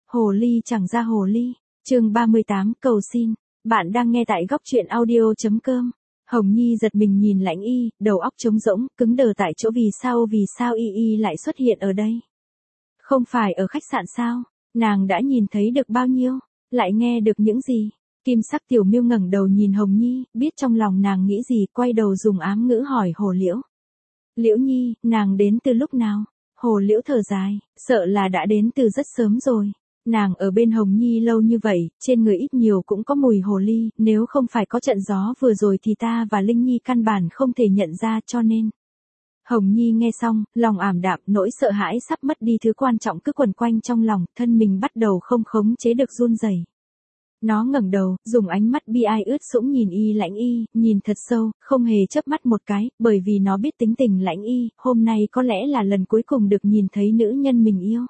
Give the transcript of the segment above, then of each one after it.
Hồ ly chẳng ra hồ ly. Chương 38 cầu xin. Bạn đang nghe tại góc truyện audio.com. Hồng Nhi giật mình nhìn Lãnh Y, đầu óc trống rỗng, cứng đờ tại chỗ vì sao Y lại xuất hiện ở đây? Không phải ở khách sạn sao? Nàng đã nhìn thấy được bao nhiêu? Lại nghe được những gì? Kim sắc tiểu miêu ngẩng đầu nhìn Hồng Nhi, biết trong lòng nàng nghĩ gì, quay đầu dùng ám ngữ hỏi Hồ Liễu. Liễu Nhi, nàng đến từ lúc nào? Hồ Liễu thở dài, sợ là đã đến từ rất sớm rồi. Nàng ở bên Hồng Nhi lâu như vậy, trên người ít nhiều cũng có mùi hồ ly, nếu không phải có trận gió vừa rồi thì ta và Linh Nhi căn bản không thể nhận ra cho nên. Hồng Nhi nghe xong, lòng ảm đạm, nỗi sợ hãi sắp mất đi thứ quan trọng cứ quẩn quanh trong lòng, thân mình bắt đầu không khống chế được run rẩy. Nó ngẩng đầu, dùng ánh mắt bi ai ướt sũng nhìn Lãnh Y, nhìn thật sâu, không hề chớp mắt một cái, bởi vì nó biết tính tình Lãnh Y, hôm nay có lẽ là lần cuối cùng được nhìn thấy nữ nhân mình yêu.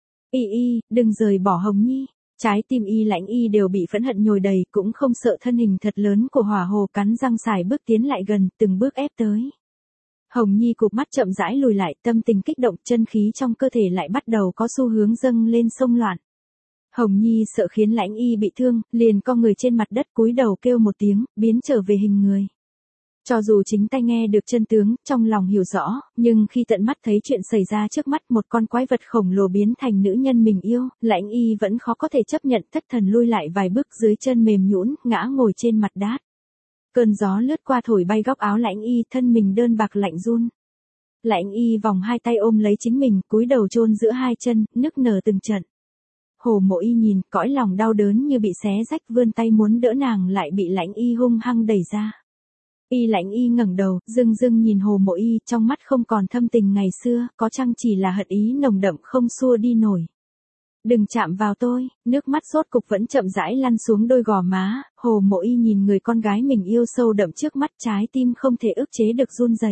Đừng rời bỏ Hồng Nhi. Trái tim Lãnh Y đều bị phẫn hận nhồi đầy, cũng không sợ thân hình thật lớn của hỏa hồ cắn răng xài bước tiến lại gần, từng bước ép tới. Hồng Nhi cụp mắt chậm rãi lùi lại, tâm tình kích động, chân khí trong cơ thể lại bắt đầu có xu hướng dâng lên xông loạn. Hồng Nhi sợ khiến Lãnh Y bị thương, liền co người trên mặt đất cúi đầu kêu một tiếng, biến trở về hình người. Cho dù chính tay nghe được chân tướng, trong lòng hiểu rõ, nhưng khi tận mắt thấy chuyện xảy ra trước mắt, một con quái vật khổng lồ biến thành nữ nhân mình yêu, Lãnh Y vẫn khó có thể chấp nhận, thất thần lui lại vài bước, dưới chân mềm nhũn, ngã ngồi trên mặt đát. Cơn gió lướt qua thổi bay góc áo Lãnh Y, thân mình đơn bạc lạnh run. Lãnh Y vòng hai tay ôm lấy chính mình, cúi đầu chôn giữa hai chân, nức nở từng trận. Hồ Mộ Y nhìn, cõi lòng đau đớn như bị xé rách, vươn tay muốn đỡ nàng lại bị Lãnh Y hung hăng đẩy ra. Lãnh Y ngẩng đầu, dưng nhìn Hồ Mộ Y, trong mắt không còn thâm tình ngày xưa, có chăng chỉ là hận ý nồng đậm không xua đi nổi. Đừng chạm vào tôi, nước mắt rốt cục vẫn chậm rãi lăn xuống đôi gò má, Hồ Mộ Y nhìn người con gái mình yêu sâu đậm trước mắt, trái tim không thể ức chế được run rẩy.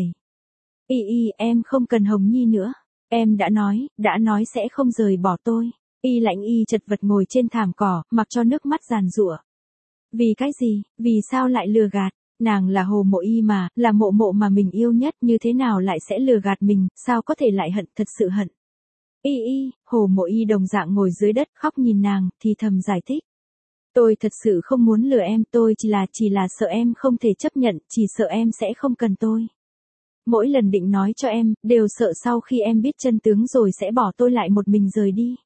Em không cần Hồng Nhi nữa, em đã nói sẽ không rời bỏ tôi. Lãnh Y chật vật ngồi trên thảm cỏ, mặc cho nước mắt giàn giụa. Vì cái gì, vì sao lại lừa gạt? Nàng là Hồ Mộ Y mà, là mộ mộ mà mình yêu nhất, như thế nào lại sẽ lừa gạt mình, sao có thể lại hận, thật sự hận. Hồ Mộ Y đồng dạng ngồi dưới đất khóc nhìn nàng, thì thầm giải thích. Tôi thật sự không muốn lừa em, tôi chỉ là sợ em không thể chấp nhận, chỉ sợ em sẽ không cần tôi. Mỗi lần định nói cho em, đều sợ sau khi em biết chân tướng rồi sẽ bỏ tôi lại một mình rời đi.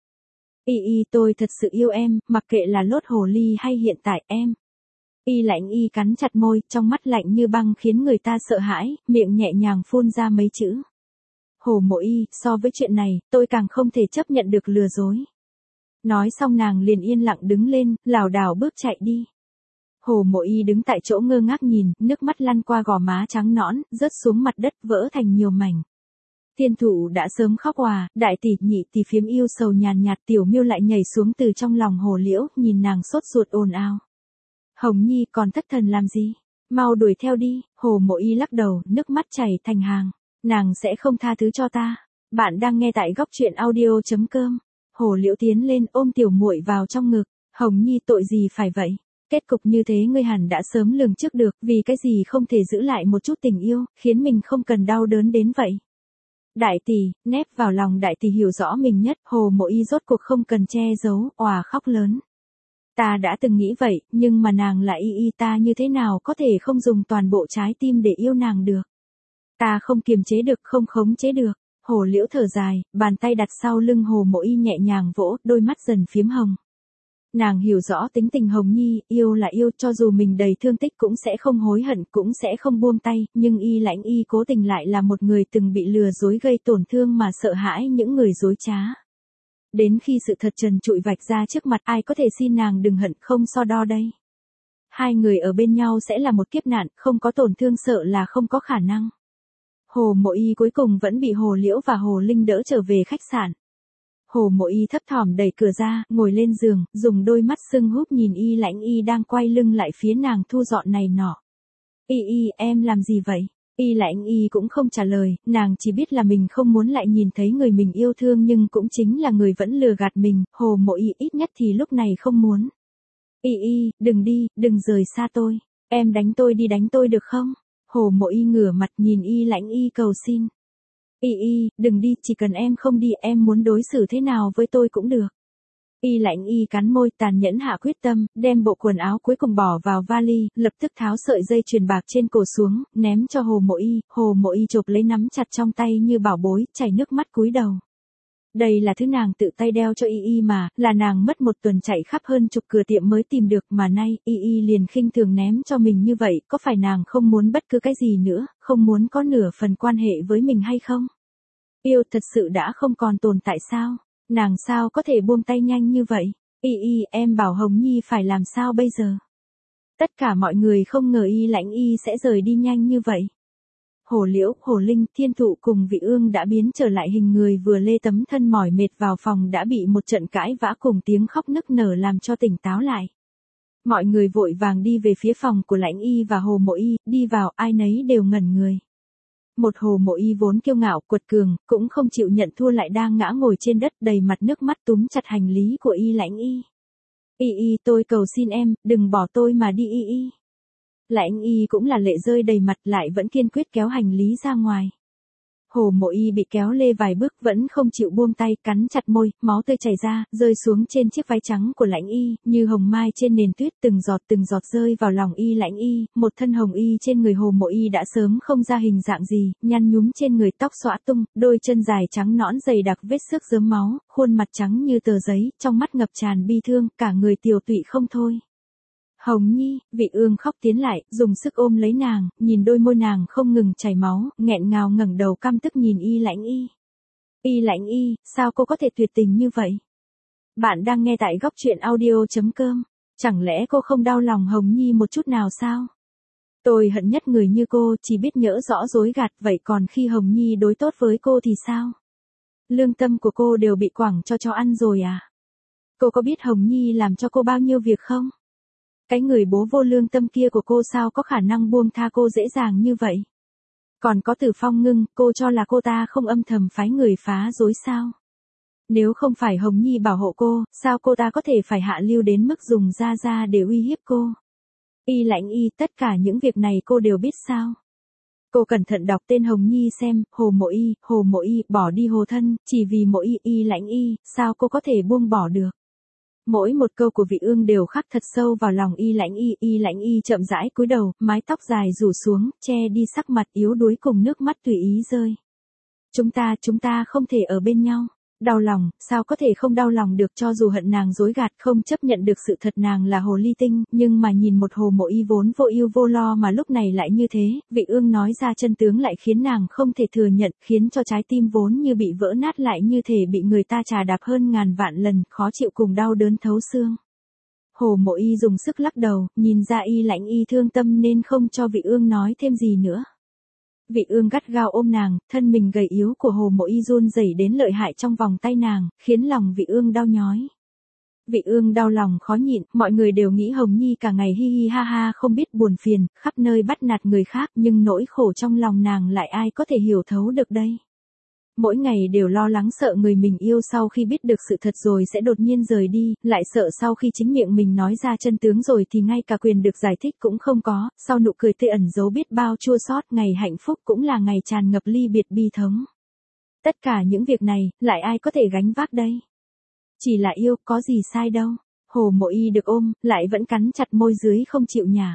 Tôi thật sự yêu em, mặc kệ là lốt hồ ly hay hiện tại em. Lãnh Y cắn chặt môi, trong mắt lạnh như băng khiến người ta sợ hãi, miệng nhẹ nhàng phun ra mấy chữ. Hồ Mộ Y, so với chuyện này, tôi càng không thể chấp nhận được lừa dối. Nói xong nàng liền yên lặng đứng lên, lảo đảo bước chạy đi. Hồ Mộ Y đứng tại chỗ ngơ ngác nhìn, nước mắt lăn qua gò má trắng nõn, rớt xuống mặt đất vỡ thành nhiều mảnh. Thiên Thụ đã sớm khóc òa, đại tỷ, nhị tỷ phiếm yêu sầu nhàn nhạt, tiểu miêu lại nhảy xuống từ trong lòng Hồ Liễu, nhìn nàng sốt ruột ồn ào. Hồng Nhi còn thất thần làm gì? Mau đuổi theo đi. Hồ Mộ Y lắc đầu, nước mắt chảy thành hàng. Nàng sẽ không tha thứ cho ta. Bạn đang nghe tại góc truyện audio.com. Hồ Liễu tiến lên ôm tiểu muội vào trong ngực. Hồng Nhi tội gì phải vậy? Kết cục như thế ngươi hẳn đã sớm lường trước được, vì cái gì không thể giữ lại một chút tình yêu, khiến mình không cần đau đớn đến vậy. Đại tỷ, nép vào lòng đại tỷ hiểu rõ mình nhất, Hồ Mộ Y rốt cuộc không cần che giấu, òa khóc lớn. Ta đã từng nghĩ vậy, nhưng mà nàng là ta như thế nào có thể không dùng toàn bộ trái tim để yêu nàng được. Ta không kiềm chế được, không khống chế được. Hồ Liễu thở dài, bàn tay đặt sau lưng Hồ Mộ Y nhẹ nhàng vỗ, đôi mắt dần phiếm hồng. Nàng hiểu rõ tính tình Hồng Nhi, yêu là yêu, cho dù mình đầy thương tích cũng sẽ không hối hận, cũng sẽ không buông tay, nhưng Lãnh Y cố tình lại là một người từng bị lừa dối gây tổn thương mà sợ hãi những người dối trá. Đến khi sự thật trần trụi vạch ra trước mặt, ai có thể xin nàng đừng hận, không so đo đây. Hai người ở bên nhau sẽ là một kiếp nạn, không có tổn thương sợ là không có khả năng. Hồ Mộ Y cuối cùng vẫn bị Hồ Liễu và Hồ Linh đỡ trở về khách sạn. Hồ Mộ Y thấp thỏm đẩy cửa ra, ngồi lên giường, dùng đôi mắt sưng húp nhìn Lãnh Y đang quay lưng lại phía nàng thu dọn này nọ. Em làm gì vậy? Lãnh Y cũng không trả lời, nàng chỉ biết là mình không muốn lại nhìn thấy người mình yêu thương nhưng cũng chính là người vẫn lừa gạt mình, Hồ Mộ Y ít nhất thì lúc này không muốn. Đừng đi, đừng rời xa tôi, em đánh tôi được không? Hồ Mộ Y ngửa mặt nhìn Lãnh Y cầu xin. Đừng đi, chỉ cần em không đi, em muốn đối xử thế nào với tôi cũng được. Y Lãnh Y cắn môi tàn nhẫn hạ quyết tâm, đem bộ quần áo cuối cùng bỏ vào vali, lập tức tháo sợi dây chuyền bạc trên cổ xuống, ném cho Hồ Mộ Y chộp lấy nắm chặt trong tay như bảo bối, chảy nước mắt cúi đầu. Đây là thứ nàng tự tay đeo cho Y mà, là nàng mất một tuần chạy khắp hơn chục cửa tiệm mới tìm được mà nay, Y liền khinh thường ném cho mình như vậy, có phải nàng không muốn bất cứ cái gì nữa, không muốn có nửa phần quan hệ với mình hay không? Yêu thật sự đã không còn tồn tại sao? Nàng sao có thể buông tay nhanh như vậy? Em bảo Hồng Nhi phải làm sao bây giờ? Tất cả mọi người không ngờ Y Lãnh Y sẽ rời đi nhanh như vậy. Hồ Liễu, Hồ Linh, Thiên Thụ cùng Vị Ương đã biến trở lại hình người vừa lê tấm thân mỏi mệt vào phòng đã bị một trận cãi vã cùng tiếng khóc nức nở làm cho tỉnh táo lại. Mọi người vội vàng đi về phía phòng của Lãnh Y và Hồ Mộ Y, đi vào ai nấy đều ngẩn người. Một Hồ Mộ Y vốn kiêu ngạo, quật cường, cũng không chịu nhận thua lại đang ngã ngồi trên đất đầy mặt nước mắt túm chặt hành lý của Y Lãnh Y. Tôi cầu xin em, đừng bỏ tôi mà đi Y. Lãnh Y cũng là lệ rơi đầy mặt lại vẫn kiên quyết kéo hành lý ra ngoài. Hồ Mộ Y bị kéo lê vài bước vẫn không chịu buông tay, cắn chặt môi, máu tươi chảy ra, rơi xuống trên chiếc váy trắng của Lãnh Y, như hồng mai trên nền tuyết từng giọt rơi vào lòng Y Lãnh Y, một thân hồng y trên người Hồ Mộ Y đã sớm không ra hình dạng gì, nhăn nhúm trên người tóc xõa tung, đôi chân dài trắng nõn dày đặc vết xước rớm máu, khuôn mặt trắng như tờ giấy, trong mắt ngập tràn bi thương, cả người tiều tụy không thôi. Hồng Nhi, Vị Ương khóc tiến lại, dùng sức ôm lấy nàng, nhìn đôi môi nàng không ngừng chảy máu, nghẹn ngào ngẩng đầu căm tức nhìn Y Lãnh Y. Y Lãnh Y, sao cô có thể tuyệt tình như vậy? Bạn đang nghe tại góc truyện audio.com. Chẳng lẽ cô không đau lòng Hồng Nhi một chút nào sao? Tôi hận nhất người như cô, chỉ biết nhỡ rõ dối gạt, vậy còn khi Hồng Nhi đối tốt với cô thì sao? Lương tâm của cô đều bị quẳng cho chó ăn rồi à? Cô có biết Hồng Nhi làm cho cô bao nhiêu việc không? Cái người bố vô lương tâm kia của cô sao có khả năng buông tha cô dễ dàng như vậy? Còn có Từ Phong Ngưng, cô cho là cô ta không âm thầm phái người phá rối sao? Nếu không phải Hồng Nhi bảo hộ cô, sao cô ta có thể phải hạ lưu đến mức dùng ra để uy hiếp cô? Y Lãnh Y, tất cả những việc này cô đều biết sao? Cô cẩn thận đọc tên Hồng Nhi xem, Hồ Mộ Y, bỏ đi Hồ thân, chỉ vì mỗi Y Lãnh Y, sao cô có thể buông bỏ được? Mỗi một câu của Vị Ương đều khắc thật sâu vào lòng Y Lãnh Y chậm rãi cúi đầu, mái tóc dài rủ xuống, che đi sắc mặt yếu đuối cùng nước mắt tùy ý rơi. Chúng ta không thể ở bên nhau. Đau lòng, sao có thể không đau lòng được cho dù hận nàng dối gạt không chấp nhận được sự thật nàng là hồ ly tinh, nhưng mà nhìn một Hồ Mộ Y vốn vô ưu vô lo mà lúc này lại như thế, Vị Ương nói ra chân tướng lại khiến nàng không thể thừa nhận, khiến cho trái tim vốn như bị vỡ nát lại như thể bị người ta chà đạp hơn ngàn vạn lần, khó chịu cùng đau đớn thấu xương. Hồ Mộ Y dùng sức lắc đầu, nhìn ra Y Lãnh Y thương tâm nên không cho Vị Ương nói thêm gì nữa. Vị Ương gắt gao ôm nàng, thân mình gầy yếu của Hồ Mộ Y run rẩy đến lợi hại trong vòng tay nàng, khiến lòng Vị Ương đau nhói. Vị Ương đau lòng khó nhịn, mọi người đều nghĩ Hồng Nhi cả ngày hi hi ha ha không biết buồn phiền, khắp nơi bắt nạt người khác, nhưng nỗi khổ trong lòng nàng lại ai có thể hiểu thấu được đây. Mỗi ngày đều lo lắng sợ người mình yêu sau khi biết được sự thật rồi sẽ đột nhiên rời đi, lại sợ sau khi chính miệng mình nói ra chân tướng rồi thì ngay cả quyền được giải thích cũng không có, sau nụ cười tươi ẩn giấu biết bao chua xót, ngày hạnh phúc cũng là ngày tràn ngập ly biệt bi thống. Tất cả những việc này, lại ai có thể gánh vác đây? Chỉ là yêu, có gì sai đâu. Hồ Mộ Y được ôm, lại vẫn cắn chặt môi dưới không chịu nhả.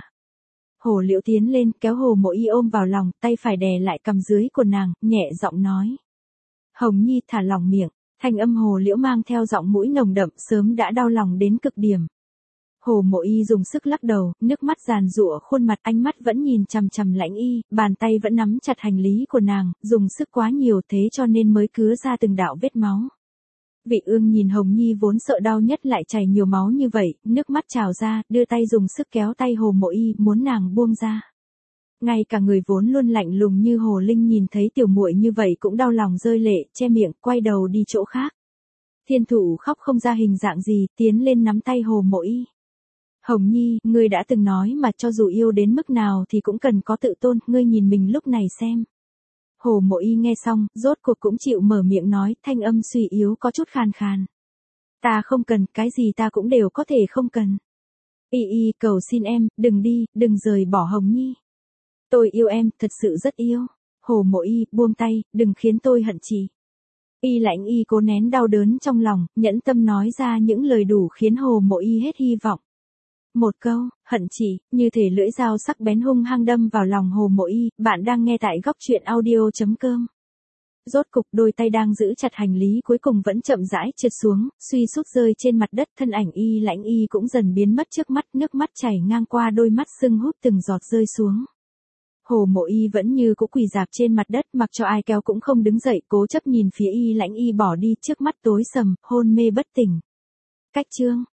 Hồ Liễu tiến lên, kéo Hồ Mộ Y ôm vào lòng, tay phải đè lại cằm dưới của nàng, nhẹ giọng nói. Hồng Nhi thả lỏng miệng, thanh âm Hồ Liễu mang theo giọng mũi nồng đậm sớm đã đau lòng đến cực điểm. Hồ Mộ Y dùng sức lắc đầu, nước mắt giàn giụa khuôn mặt, ánh mắt vẫn nhìn chằm chằm Lãnh Y, bàn tay vẫn nắm chặt hành lý của nàng, dùng sức quá nhiều thế cho nên mới cứa ra từng đạo vết máu. Vị Ương nhìn Hồng Nhi vốn sợ đau nhất lại chảy nhiều máu như vậy, nước mắt trào ra, đưa tay dùng sức kéo tay Hồ Mộ Y, muốn nàng buông ra. Ngay cả người vốn luôn lạnh lùng như Hồ Linh nhìn thấy tiểu muội như vậy cũng đau lòng rơi lệ, che miệng, quay đầu đi chỗ khác. Thiên Thụ khóc không ra hình dạng gì, tiến lên nắm tay Hồ Mộ Y. Hồng Nhi, ngươi đã từng nói mà cho dù yêu đến mức nào thì cũng cần có tự tôn, ngươi nhìn mình lúc này xem. Hồ Mộ Y nghe xong, rốt cuộc cũng chịu mở miệng nói, thanh âm suy yếu có chút khàn khàn. Ta không cần, cái gì ta cũng đều có thể không cần. Y cầu xin em, đừng đi, đừng rời bỏ Hồng Nhi. Tôi yêu em, thật sự rất yêu. Hồ Mộ Y, buông tay, đừng khiến tôi hận chị. Y Lãnh Y cố nén đau đớn trong lòng, nhẫn tâm nói ra những lời đủ khiến Hồ Mộ Y hết hy vọng. Một câu, hận chỉ, như thể lưỡi dao sắc bén hung hăng đâm vào lòng Hồ Mộ Y. Bạn đang nghe tại góc truyện audio.com. Rốt cục đôi tay đang giữ chặt hành lý cuối cùng vẫn chậm rãi trượt xuống, suy sút rơi trên mặt đất. Thân ảnh Y Lãnh Y cũng dần biến mất trước mắt, nước mắt chảy ngang qua đôi mắt sưng húp từng giọt rơi xuống. Hồ Mộ Y vẫn như cũ quỳ rạp trên mặt đất, mặc cho ai kéo cũng không đứng dậy, cố chấp nhìn phía Y Lãnh Y bỏ đi, trước mắt tối sầm, hôn mê bất tỉnh. Cách chương